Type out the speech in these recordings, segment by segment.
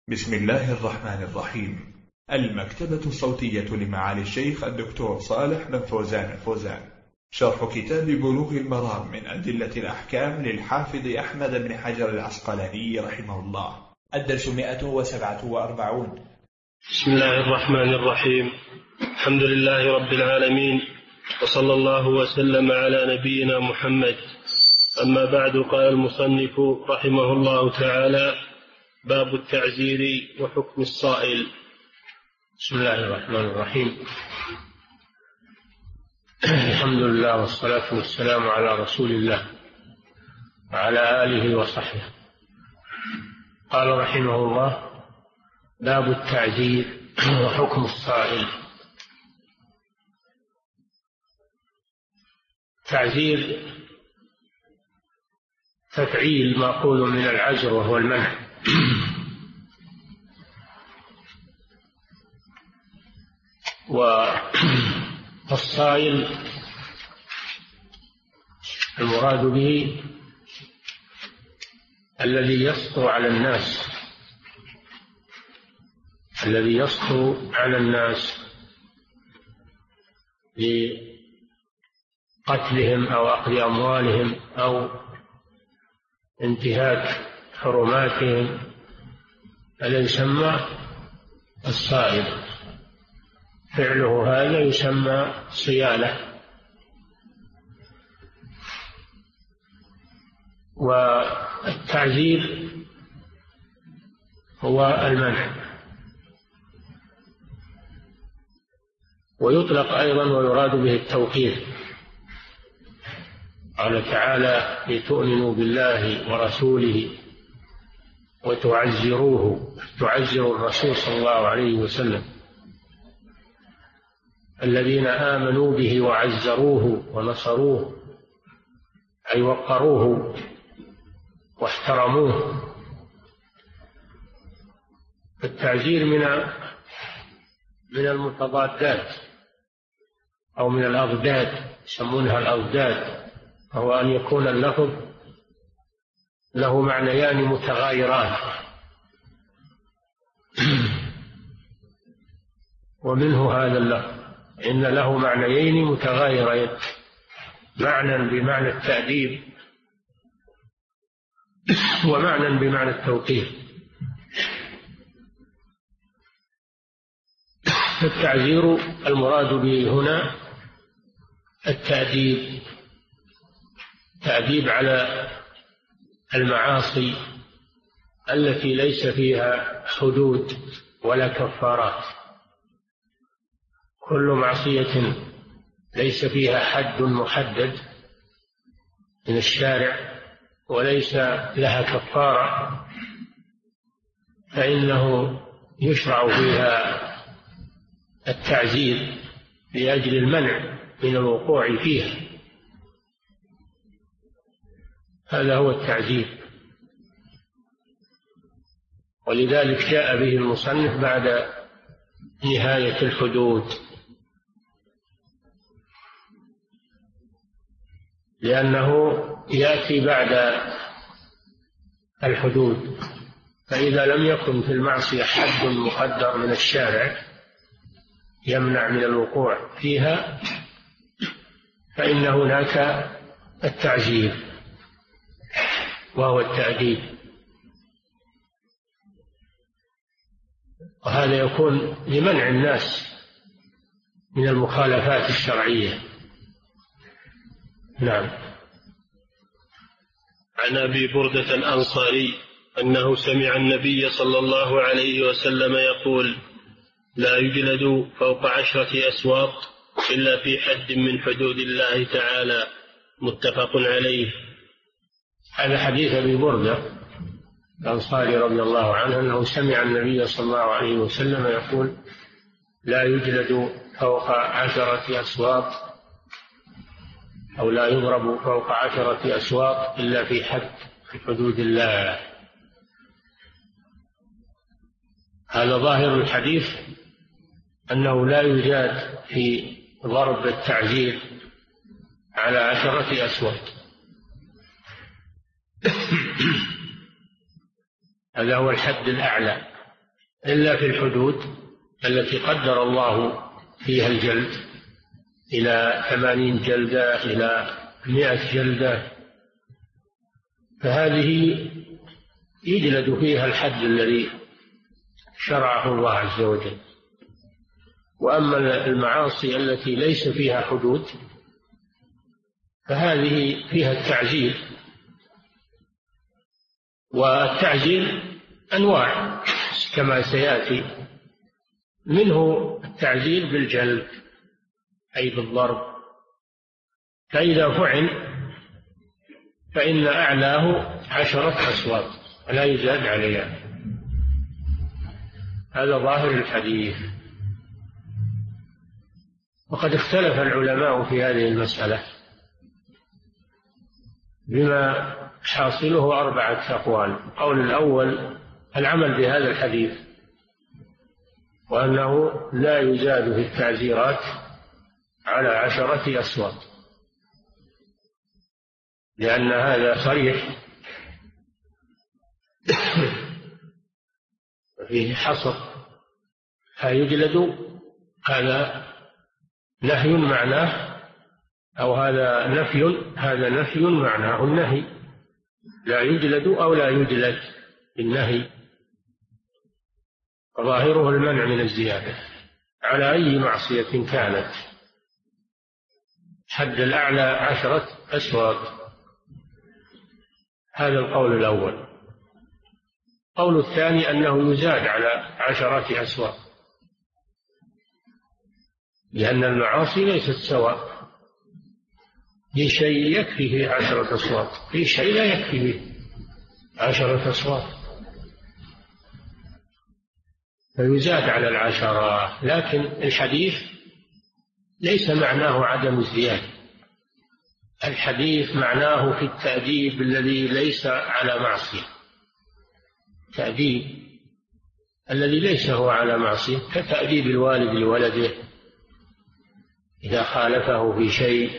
بسم الله الرحمن الرحيم. المكتبة الصوتية لمعالي الشيخ الدكتور صالح بن فوزان الفوزان، شرح كتاب بلوغ المرام من أدلة الأحكام للحافظ أحمد بن حجر العسقلاني رحمه الله. الدرس 147. بسم الله الرحمن الرحيم. الحمد لله رب العالمين، وصلى الله وسلم على نبينا محمد. أما بعد، قال المصنف رحمه الله تعالى: باب التعزير وحكم الصائل. بسم الله الرحمن الرحيم. الحمد لله والصلاة والسلام على رسول الله وعلى آله وصحبه. قال رحمه الله: باب التعزير وحكم الصائل. تعزير تفعيل مأخوذ من العزر وهو المنع، والصائل المراد به الذي يسطو على الناس، الذي يسطو على الناس لقتلهم أو أخذ أموالهم أو انتهاك حرماتهم، هذا يسمى الصائل. فعله هذا يسمى صيانة. والتعزير هو المنع، ويطلق أيضا ويراد به التوقير. قال تعالى: لتؤمنوا بالله ورسوله وتعزروه، تعزروا الرسول صلى الله عليه وسلم. الذين آمنوا به وعزروه ونصروه، أي وقروه واحترموه. التعزير من المتضادات أو من الأضداد، يسمونها الأضداد، وهو أن يكون اللفظ له معنيان متغايران. ومنه هذا اللفظ إن له معنيين متغايرين، معنى بمعنى التأديب ومعنى بمعنى التوقير. التعزير المراد به هنا التأديب، تأديب على المعاصي التي ليس فيها حدود ولا كفارات. كل معصية ليس فيها حد محدد من الشارع وليس لها كفارة فإنه يشرع فيها التعزير لأجل المنع من الوقوع فيها. هذا هو التعزير، ولذلك جاء به المصنف بعد نهاية الحدود، لأنه يأتي بعد الحدود. فإذا لم يكن في المعصية حد مقدر من الشارع يمنع من الوقوع فيها فإن هناك التعزير وهو التأديب، وهذا يكون لمنع الناس من المخالفات الشرعية. نعم. عن أبي بردة الأنصاري أنه سمع النبي صلى الله عليه وسلم يقول: لا يجلد فوق 10 أسواط إلا في حد من حدود الله تعالى. متفق عليه. هذا حديث أبي بردة الأنصاري رضي الله عنه أنه سمع النبي صلى الله عليه وسلم يقول: لا يجلد فوق 10 أسواط أو لا يضرب فوق 10 أسواط إلا في حد من حدود الله. هذا ظاهر الحديث أنه لا يجاد في ضرب التعزير على 10 أسواط. هذا هو الحد الأعلى إلا في الحدود التي قدر الله فيها الجلد إلى 80 جلدة إلى 100 جلدة، فهذه يجلد فيها الحد الذي شرعه الله عز وجل. وأما المعاصي التي ليس فيها حدود فهذه فيها التعزير، والتعزير أنواع كما سيأتي، منه التعزير بالجلد أي بالضرب، فإذا فعل فإن أعلاه 10 أصوات ولا يزاد عليها. هذا ظاهر الحديث. وقد اختلف العلماء في هذه المسألة بما حاصله 4 أقوال. القول الأول العمل بهذا الحديث، وأنه لا يزاد في التعزيرات على 10 أصوات، لأن هذا صريح فيه حصر، فيجلد. هذا نهي معناه، أو هذا نفي معناه النهي، لا يجلد أو لا يجلد بالنهي، ظاهره المنع من الزيادة على أي معصية كانت. حد الأعلى 10 أصوات. هذا القول الأول. القول الثاني أنه يزاد على 10 أصوات، لأن المعاصي ليست سواء، في شيء يكفي فيه 10 أصوات، في شيء لا يكفي فيه 10 أصوات، فيزاد على 10. لكن الحديث ليس معناه عدم الزيادة، الحديث معناه في التأديب الذي ليس على معصية، تأديب الذي ليس هو على معصية، كتأديب الوالد لولده إذا خالفه في شيء،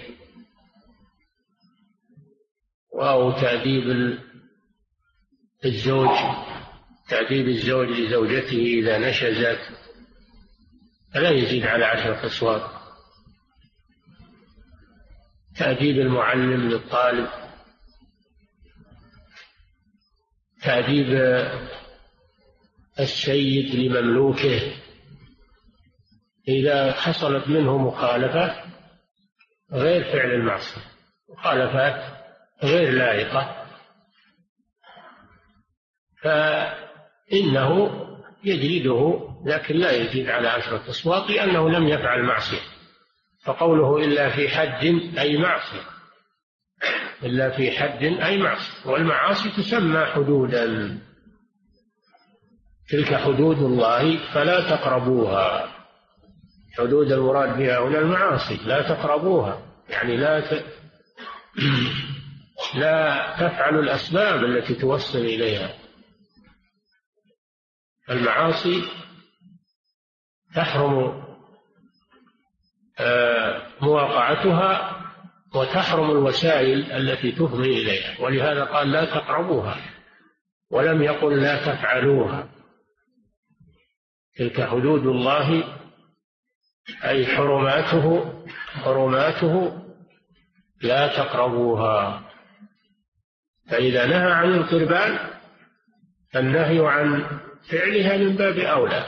أو تأديب الزوج، تأديب الزوج لزوجته إذا نشزت، فلا يزيد على 10 أصوات. تأديب المعلم للطالب، تأديب السيد لمملوكه إذا حصلت منه مخالفة غير فعل المعصية، مخالفات غير لائقة، فإنه يجلده، لكن لا يزيد على 10 أصوات، لأنه لم يفعل معصية. فقوله إلا في حد أي معصية، إلا في حد أي معصية، والمعاصي تسمى حدودا، تلك حدود الله فلا تقربوها. حدود المراد بها هنا المعاصي، لا تقربوها، يعني لا تفعلوا الأسباب التي توصل إليها. المعاصي تحرم مواقعتها، وتحرم الوسائل التي تفضي إليها، ولهذا قال لا تقربوها، ولم يقل لا تفعلوها. تلك حدود الله أي حرماته لا تقربوها. فإذا نهى عن القربان فالنهي عن فعلها من باب أولى.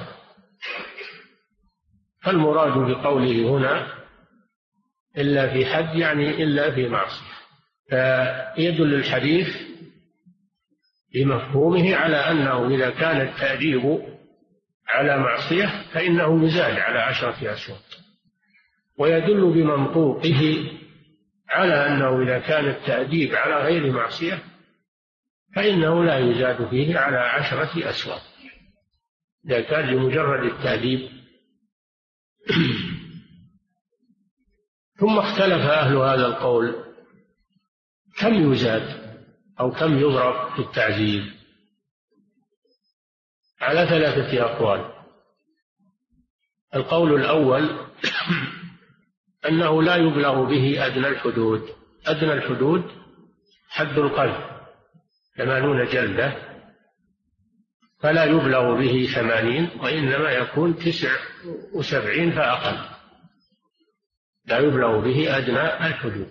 فالمراد بقوله هنا إلا في حد يعني إلا في معصية، فيدل الحديث بمفهومه على أنه إذا كان التأديب على معصية فإنه يزاد على 10 أصوات، ويدل بمنطوقه على أنه إذا كان التأديب على غير معصية فإنه لا يزاد فيه على 10 أصوات، إذا كان لمجرد التأديب. ثم اختلف أهل هذا القول كم يزاد أو كم يضرب في التعزير، على 3 أقوال. القول الأول أنه لا يبلغ به أدنى الحدود. أدنى الحدود حد القذف 80 جلدة، فلا يبلغ به 80 وإنما يكون 79 فأقل، لا يبلغ به أدنى الحدود.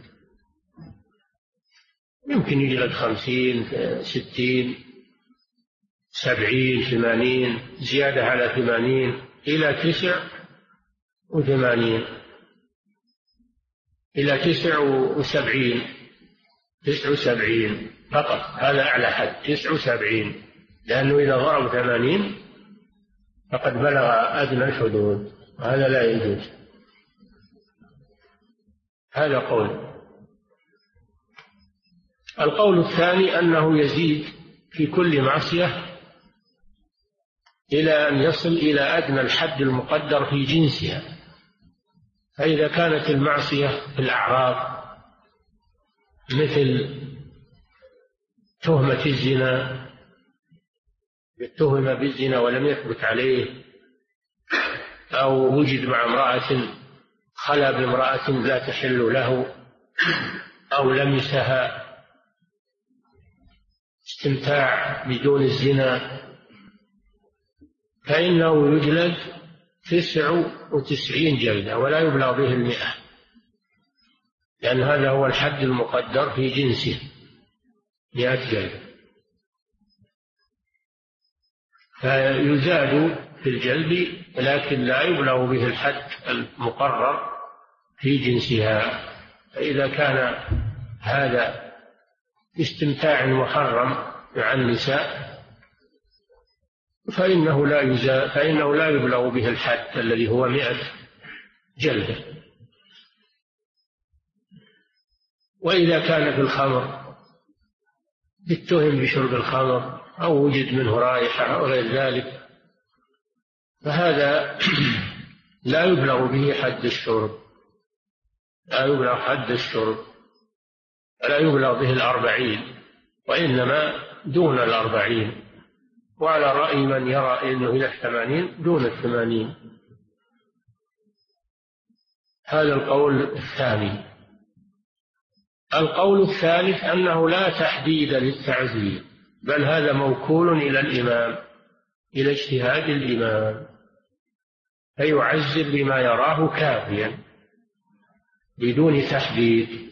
يمكن يجلد 50 60 70 80 زيادة على 80 إلى 89 إلى 79 فقط، هذا أعلى حد 79، لأنه إذا ضرب 80 فقد بلغ أدنى الحدود، وهذا لا يجوز. هذا قول. القول الثاني أنه يزيد في كل معصية إلى أن يصل إلى أدنى الحد المقدر في جنسها. فإذا كانت المعصية في الأعراض مثل تهمة الزنا، اتهم بالزنا ولم يثبت عليه، أو وجد مع امرأة خلا بامرأة لا تحل له، أو لمسها استمتاع بدون الزنا، فإنه يجلد 99 جلدة ولا يبلغ به 100، لأن هذا هو الحد المقدر في جنسه 100 جلدة. فيزاد في الجلد لكن لا يبلغ به الحد المقرر في جنسها. فإذا كان هذا استمتاع محرم مع النساء فإنه لا يبلغ به الحد الذي هو 100 جلدة. وإذا كان في الخمر اتهم بشرب الخمر أو وجد منه رائحة أو غير ذلك، فهذا لا يبلغ به حد الشرب، لا يبلغ حد الشرب، لا يبلغ به 40، وإنما دون 40، وعلى رأي من يرى أنه إلى 80 دون 80. هذا القول الثاني. القول الثالث أنه لا تحديد للتعزير، بل هذا موكول إلى الإمام، إلى اجتهاد الإمام، فيعزر بما يراه كافيا بدون تحديد،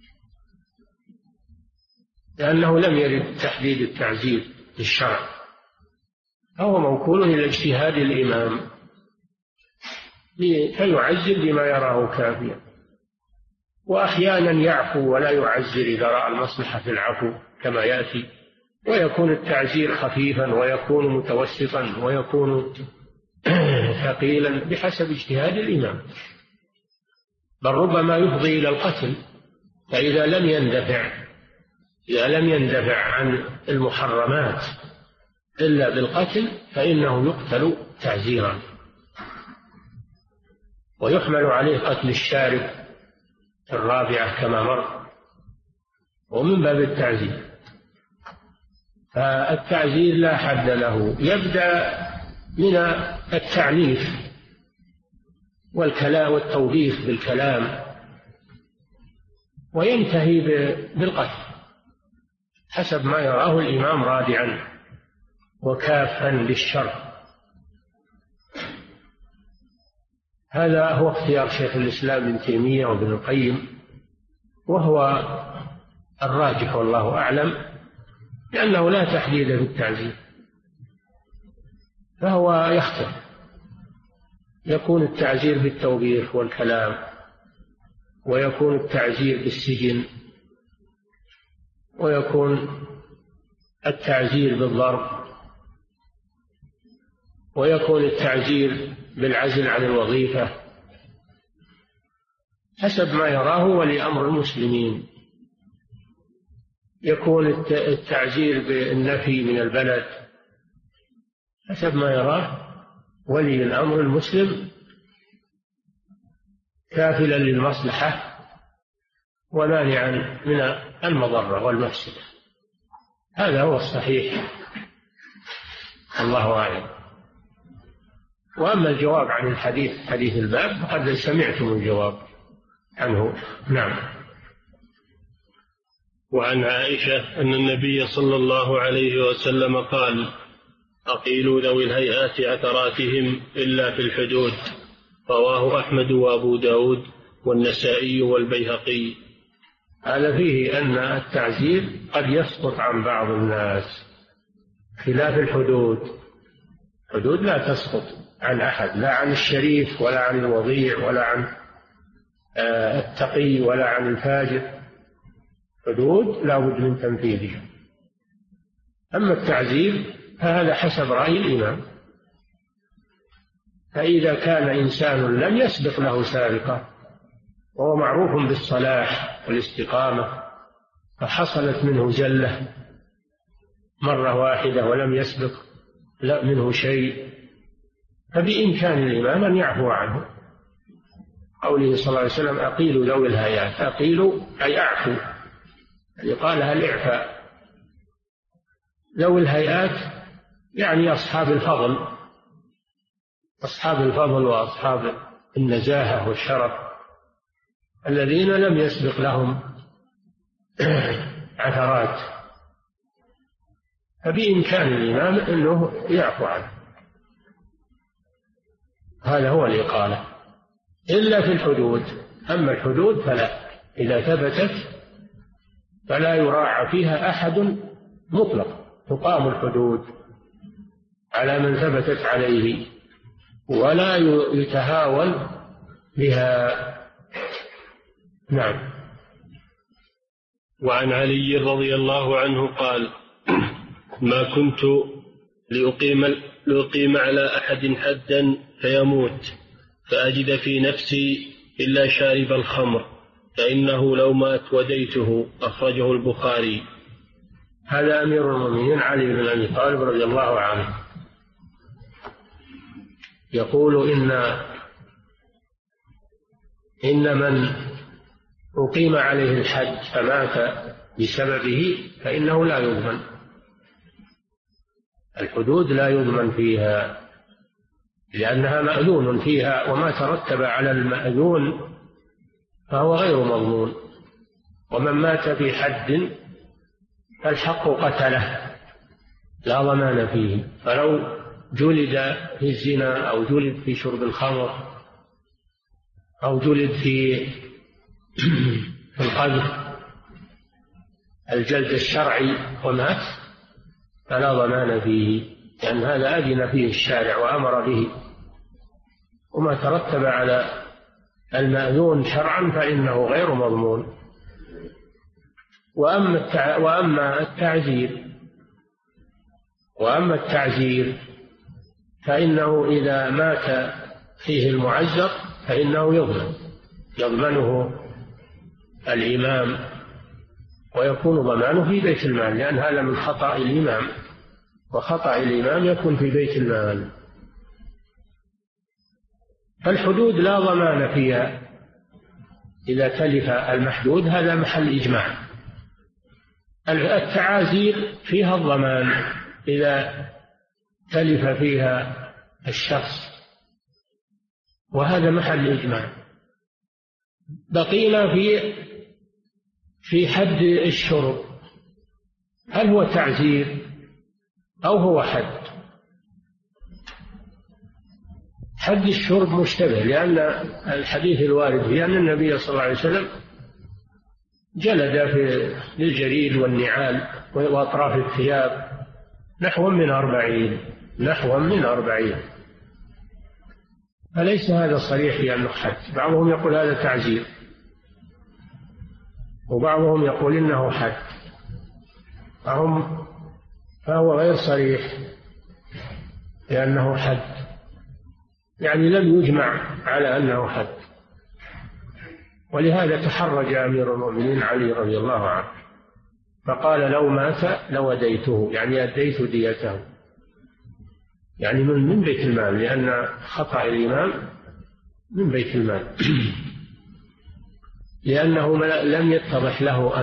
لأنه لم يرد تحديد التعزير في الشرع، فهو موكول إلى اجتهاد الإمام فيعزر بما يراه كافيا. وأحيانا يعفو ولا يعزر إذا رأى المصلحة في العفو كما يأتي، ويكون التعزير خفيفا ويكون متوسطا ويكون ثقيلا بحسب اجتهاد الإمام، بل ربما يفضي إلى القتل. فإذا لم يندفع عن المحرمات إلا بالقتل فإنه يقتل تعزيرا، ويحمل عليه قتل الشارب الرابعة كما مر، ومن باب التعزير. فالتعزير لا حد له، يبدأ من التعنيف والكلام والتوبيخ بالكلام، وينتهي بالقتل حسب ما يراه الإمام رادعا وكافا للشر. هذا هو اختيار شيخ الإسلام ابن تيمية وابن القيم، وهو الراجح والله أعلم، لأنه لا تحديد في التعزير، فهو يختار. يكون التعزير بالتوبيخ والكلام، ويكون التعزير بالسجن، ويكون التعزير بالضرب، ويكون التعزير بالعزل عن الوظيفة، حسب ما يراه ولي أمر المسلمين. يكون التعزير بالنفي من البلد حسب ما يراه ولي الأمر المسلم، كافلا للمصلحة ومانعا من المضرة والمفسدة. هذا هو الصحيح، الله أعلم. وأما الجواب عن الحديث، حديث الباب، فقد سمعتم الجواب عنه. نعم. وعن عائشة أن النبي صلى الله عليه وسلم قال: أقيلوا ذوي الهيئات عثراتهم إلا في الحدود. رواه أحمد وأبو داود والنسائي والبيهقي. هذا فيه أن التعزير قد يسقط عن بعض الناس خلاف الحدود. الحدود لا تسقط عن أحد، لا عن الشريف ولا عن الوضيع ولا عن التقي ولا عن الفاجر. حدود لا بد من تنفيذها. أما التعزير فهذا حسب رأي الإمام. فإذا كان إنسان لم يسبق له سابقة وهو معروف بالصلاح والاستقامة فحصلت منه زلة مرة واحدة ولم يسبق منه شيء، فبإمكان الإمام أن يعفو عنه. قوله صلى الله عليه وسلم أقيلوا ذوي الهيئات، أقيلوا أي أعفو، قالها الإعفاء. ذوي الهيئات يعني أصحاب الفضل، أصحاب الفضل وأصحاب النزاهة والشرف الذين لم يسبق لهم عثرات، فبإمكان الإمام أنه يعفو عنه. هذا هو الإقالة إلا في الحدود. أما الحدود فلا، إذا ثبتت فلا يراعى فيها أحد مطلق، تقام الحدود على من ثبتت عليه ولا يتهاون بها. نعم. وعن علي رضي الله عنه قال: ما كنت لأقيم على أحد حدا فيموت فأجد في نفسي إلا شارب الخمر فإنه لو مات وديته. أخرجه البخاري. هذا أمير المؤمنين علي بن أبي طالب رضي الله عنه يقول إن من أقيم عليه الحد فمات بسببه فإنه لا يضمن. الحدود لا يضمن فيها لأنها مأذون فيها، وما ترتب على المأذون فهو غير مضمون. ومن مات في حد فالحق قتله لا ضمان فيه. فلو جلد في الزنا أو جلد في شرب الخمر أو جلد في القذف الجلد الشرعي ومات فلا ضمان فيه، لأن هذا أذن فيه الشارع وأمر به، وما ترتب على المأذون شرعا فإنه غير مضمون. وأما التعزير فإنه إذا مات فيه المعزر فإنه يضمنه الإمام، ويكون ضمانه في بيت المال، لأن هذا من خطأ الإمام، وخطأ الإمام يكون في بيت المال. فالحدود لا ضمان فيها إذا تلف المحدود، هذا محل إجماع. التعازير فيها الضمان إذا تلف فيها الشخص، وهذا محل إجماع. بقينا في حد الشرب، هل هو تعزير أو هو حد؟ حد الشرب مشتبه، لأن الحديث الوارد فيه أن النبي صلى الله عليه وسلم جلد في الجريد والنعال وأطراف الثياب نحو من 40، فليس هذا صريح في أنه حد. بعضهم يقول هذا تعزير، وبعضهم يقول إنه حد، فهو غير صريح لأنه حد، يعني لم يجمع على أنه حد. ولهذا تحرج أمير المؤمنين علي رضي الله عنه فقال: لو مات لوديته، يعني أديت ديته، يعني من بيت المال، لأن خطأ الإمام من بيت المال لأنه لم يتضح له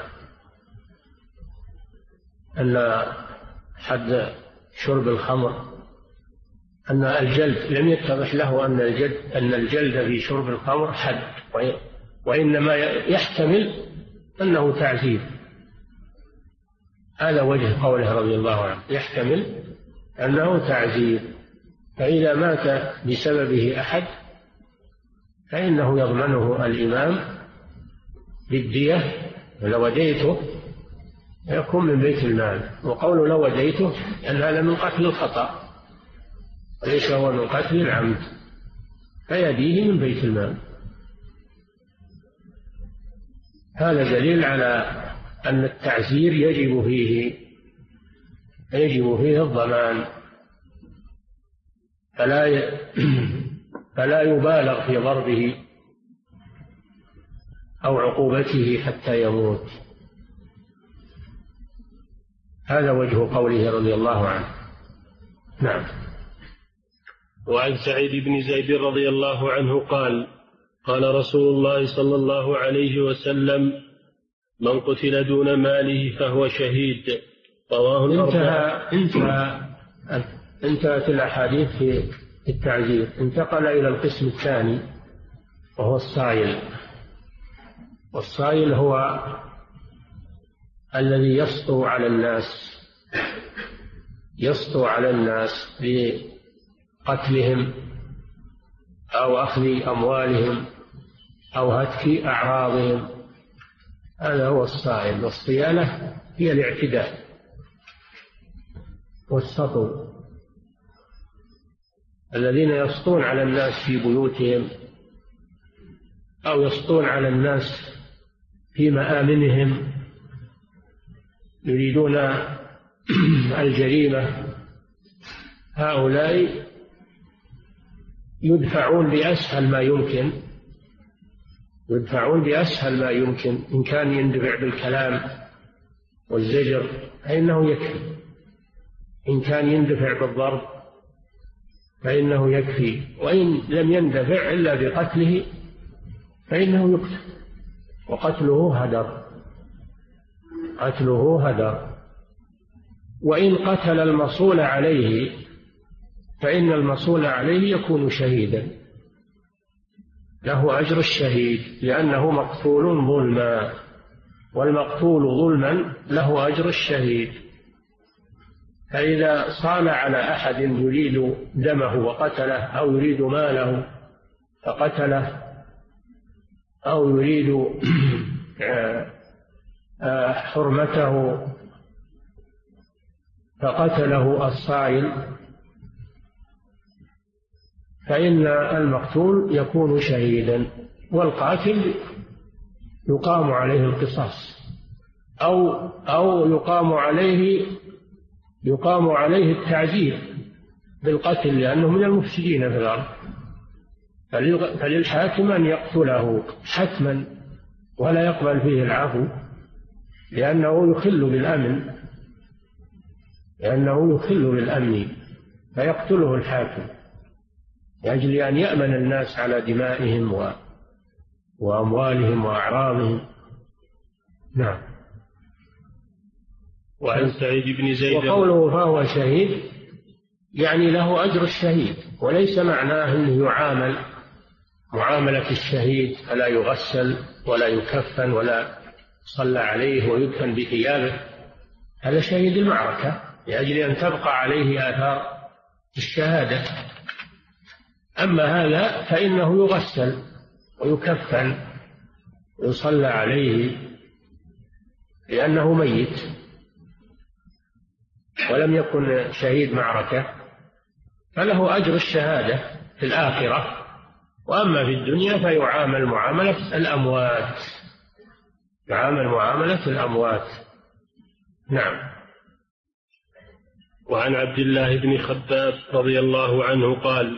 أن حد شرب الخمر، أن الجلد لم يتضح له أن الجلد في شرب الخمر حد، وإنما يحتمل أنه تعزير. هذا وجه قوله رضي الله عنه، يحتمل أنه تعزير. فإذا مات بسببه أحد فإنه يضمنه الإمام بالدية، ولو وديته يكون من بيت المال. وقول لو وديته أن هذا من قتل الخطأ وليس هو من قتل العمد، فيديه من بيت المال. هذا دليل على أن التعزير يجب فيه الضمان، فلا يبالغ في ضربه أو عقوبته حتى يموت. هذا وجه قوله رضي الله عنه. نعم. وعن سعيد بن زيد رضي الله عنه قال: قال رسول الله صلى الله عليه وسلم: من قتل دون ماله فهو شهيد. رواه الأربعة. انتهت الأحاديث في التعزير. انتقل إلى القسم الثاني وهو الصايل. والصايل هو الذي يسطو على الناس بقتلهم أو أخذ أموالهم أو هتك أعراضهم. هذا هو الصائل. والصيانة هي الاعتداء والسطو، الذين يسطون على الناس في بيوتهم أو يسطون على الناس في مآمنهم، يريدون الجريمة. هؤلاء يدفعون بأسهل ما يمكن. إن كان يندفع بالكلام والزجر فإنه يكفي، إن كان يندفع بالضرب فإنه يكفي، وإن لم يندفع إلا بقتله فإنه يقتل، وقتله هدر. وإن قتل المصول عليه فإن المصول عليه يكون شهيدا، له أجر الشهيد، لأنه مقتول ظلما، والمقتول ظلما له أجر الشهيد. فإذا صال على أحد يريد دمه وقتله، أو يريد ماله فقتله، أو يريد حرمته فقتله الصائل، فإن المقتول يكون شهيدا، والقاتل يقام عليه القصاص، أو يقام عليه التعزير بالقتل، لأنه من المفسدين في الأرض. فللحاكم أن يقتله حتما ولا يقبل فيه العفو، لأنه يخل بالأمن، فيقتله الحاكم لأجل أن يأمن الناس على دمائهم وأموالهم وأعراضهم. نعم. وعن سعيد بن زيد وقوله فهو شهيد يعني له أجر الشهيد، وليس معناه أنه يعامل معاملة الشهيد، فلا يغسل ولا يكفن ولا صلى عليه ويدفن بثيابه. هذا شهيد المعركة لأجل أن تبقى عليه آثار الشهادة. أما هذا فإنه يغسل ويكفن ويصلى عليه لأنه ميت ولم يكن شهيد معركة، فله أجر الشهادة في الآخرة. وأما في الدنيا فيعامل معاملة الأموات. نعم. وعن عبد الله بن خباب رضي الله عنه قال: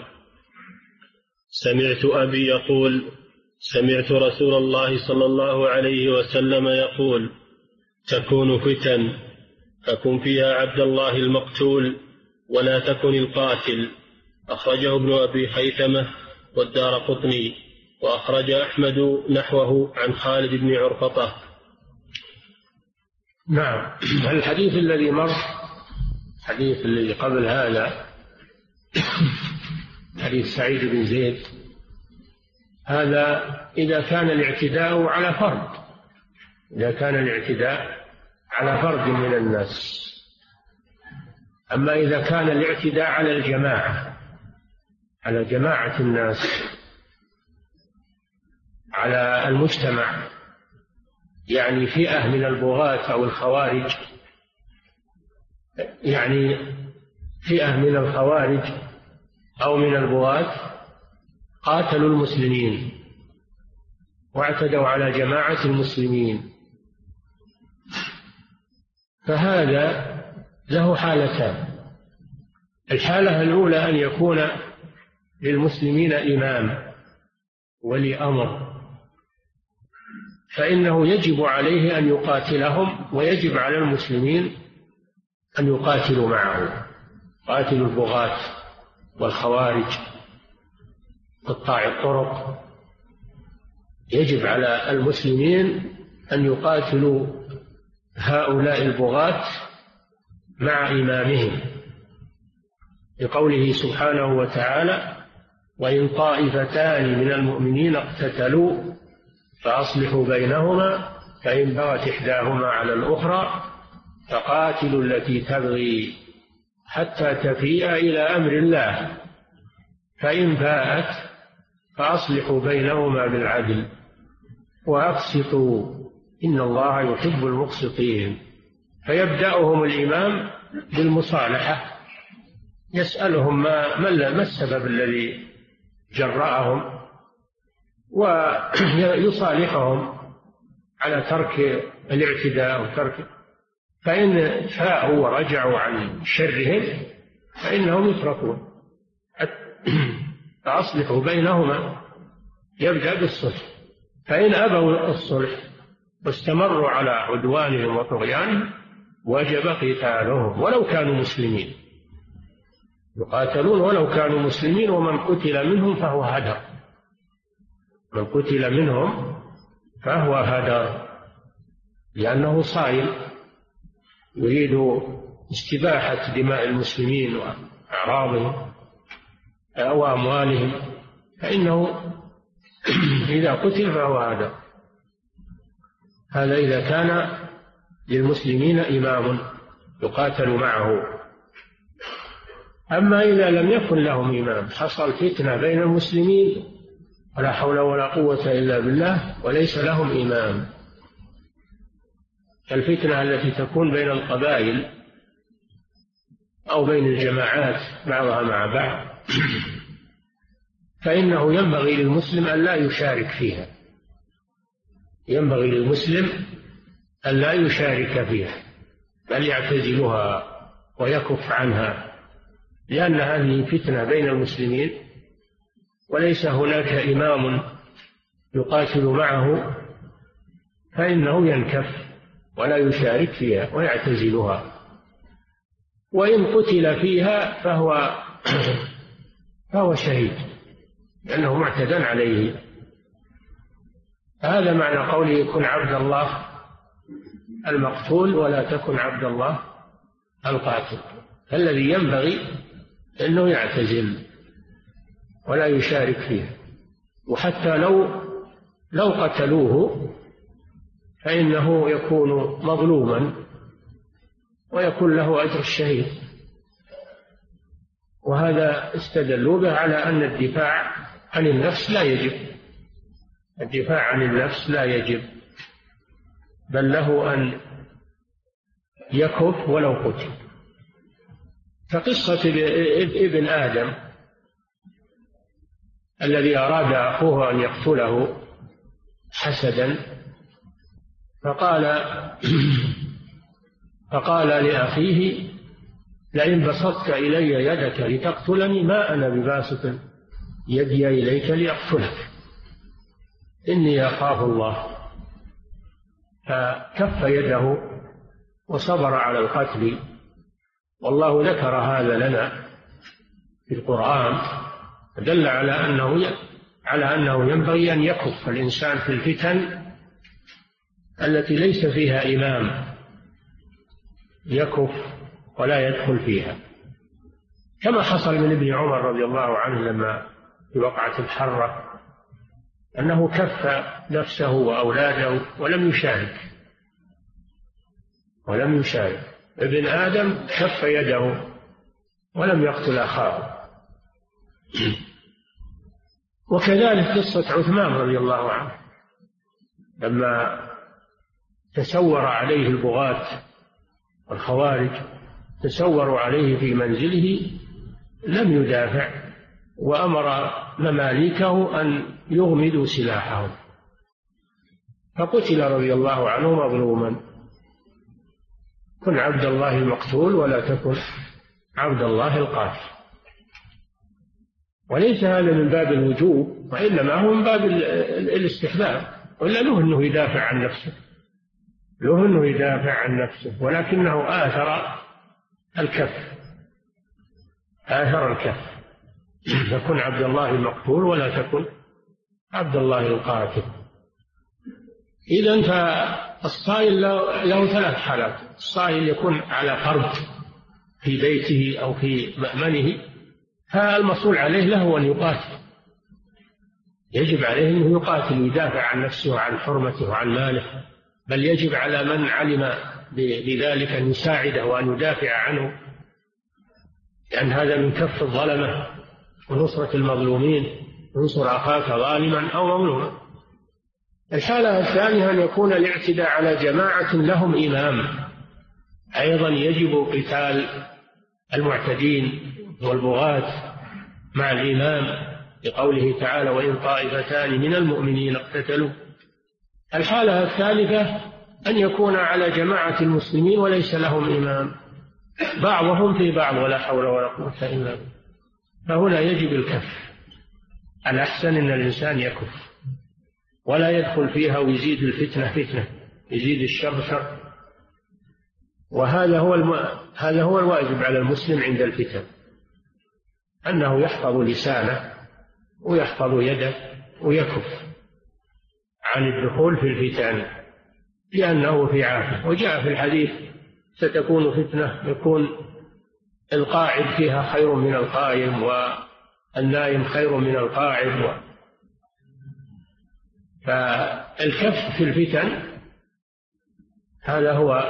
سمعت أبي يقول: سمعت رسول الله صلى الله عليه وسلم يقول: تكون فتن فكن فيها عبد الله المقتول ولا تكن القاتل. أخرجه ابن أبي خيثمة والدارقطني، وأخرج أحمد نحوه عن خالد بن عرفطة. نعم. الحديث الذي مر، الحديث الذي قبل هذا، حديث سعيد بن زيد، هذا إذا كان الاعتداء على فرد من الناس. أما إذا كان الاعتداء على جماعة الناس، على المجتمع، يعني فئة من البغاة أو الخوارج، يعني فئة من الخوارج أو من البغاة قاتلوا المسلمين واعتدوا على جماعة المسلمين، فهذا له حالتان. الحالة الأولى أن يكون للمسلمين إمام ولي أمر، فإنه يجب عليه أن يقاتلهم، ويجب على المسلمين أن يقاتلوا معه، قاتلوا البغاة والخوارج قطاع الطرق. يجب على المسلمين أن يقاتلوا هؤلاء البغاة مع إمامهم، لقوله سبحانه وتعالى: وإن طائفتان من المؤمنين اقتتلوا فأصلحوا بينهما فإن بغت إحداهما على الأخرى فقاتلوا التي تبغي حتى تفيء إلى أمر الله فإن فاءت فأصلحوا بينهما بالعدل وأقسطوا إن الله يحب المقسطين. فيبدأهم الإمام بالمصالحة، يسألهم ما السبب الذي جرأهم، ويصالحهم على ترك الاعتداء وترك، فإن فاءوا ورجعوا عن شرهم فإنهم يتركون. فأصلحوا بينهما، يبدأ بالصلح، فإن أبوا الصلح واستمروا على عدوانهم وطغيانهم وجب قتالهم ولو كانوا مسلمين، يقاتلون ولو كانوا مسلمين. ومن قتل منهم فهو هدر، من قتل منهم فهو هدر، لأنه صائل يريد استباحة دماء المسلمين وأعراضهم وأموالهم، فإنه إذا قتل فهو هدر. هذا إذا كان للمسلمين إمام يقاتل معه. أما إذا لم يكن لهم إمام، حصل فتنة بين المسلمين ولا حول ولا قوة إلا بالله وليس لهم إمام، الفتنة التي تكون بين القبائل أو بين الجماعات بعضها مع بعض، فإنه ينبغي للمسلم أن لا يشارك فيها، ينبغي للمسلم أن لا يشارك فيها بل يعتزلها ويكف عنها، لأن هذه فتنة بين المسلمين وليس هناك إمام يقاتل معه، فإنه ينكف ولا يشارك فيها ويعتزلها. وإن قتل فيها فهو شهيد لأنه معتدى عليه. هذا معنى قوله كن عبد الله المقتول ولا تكن عبد الله القاتل. الذي ينبغي أنه يعتزل ولا يشارك فيه، وحتى لو قتلوه فإنه يكون مظلوما ويكون له أجر الشهيد. وهذا استدلوا به على أن الدفاع عن النفس لا يجب، الدفاع عن النفس لا يجب، بل له أن يكف ولو قتل. كقصة ابن آدم الذي أراد أخوه أن يقتله حسدا، فقال لأخيه لئن بسطت إلي يدك لتقتلني ما أنا بباسط يدي إليك لأقتلك إني أخاف الله، فكف يده وصبر على القتل. والله ذكر هذا لنا في القرآن، دل على أنه ينبغي أن يكف الإنسان في الفتن التي ليس فيها إمام، يكف ولا يدخل فيها، كما حصل من ابن عمر رضي الله عنه لما في وقعة الحرة أنه كف نفسه وأولاده ولم يشارك. ابن آدم كف يده ولم يقتل أخاه. وكذلك قصة عثمان رضي الله عنه لما تسور عليه البغاة والخوارج، تسوروا عليه في منزله، لم يدافع، وأمر مماليكه أن يغمدوا سلاحهم، فقتل رضي الله عنه مظلوما. كن عبد الله المقتول ولا تكن عبد الله القاتل. وليس هذا من باب الوجوب، وإنما هو من باب الاستحباب، ولا له أنه يدافع عن نفسه، له أنه يدافع عن نفسه، ولكنه آثر الكف، آثر الكف. تكن عبد الله المقتول ولا تكن عبد الله القاتل. إذن فالصائل له ثلاث حالات: الصائل يكون على فرد في بيته أو في مأمنه، فالمصول عليه له أن يقاتل، يجب عليه أنه يقاتل ويدافع عن نفسه وعن حرمته وعن ماله، بل يجب على من علم بذلك أن يساعده وأن يدافع عنه، لأن هذا من كف الظلمة ونصرة المظلومين، انصر أخاك ظالما أو مظلوما. الحالة الثانية أن يكون الاعتداء على جماعة لهم إمام، أيضا يجب قتال المعتدين والبغاة مع الإمام، لقوله تعالى: وإن طائفتان من المؤمنين اقتتلوا. الحالة الثالثة أن يكون على جماعة المسلمين وليس لهم إمام، بعضهم في بعض، ولا حول ولا قوة إلا بالله، فهنا يجب الكف. الأحسن أن الإنسان يكف ولا يدخل فيها ويزيد الفتنة فتنة، يزيد الشر شر. وهذا هذا هو الواجب على المسلم عند الفتن، أنه يحفظ لسانه ويحفظ يده ويكف عن الدخول في الفتن، لأنه في عافية. وجاء في الحديث: ستكون فتنة يكون القاعد فيها خير من القائم، والنائم خير من القاعد. فالكف في الفتن هذا هو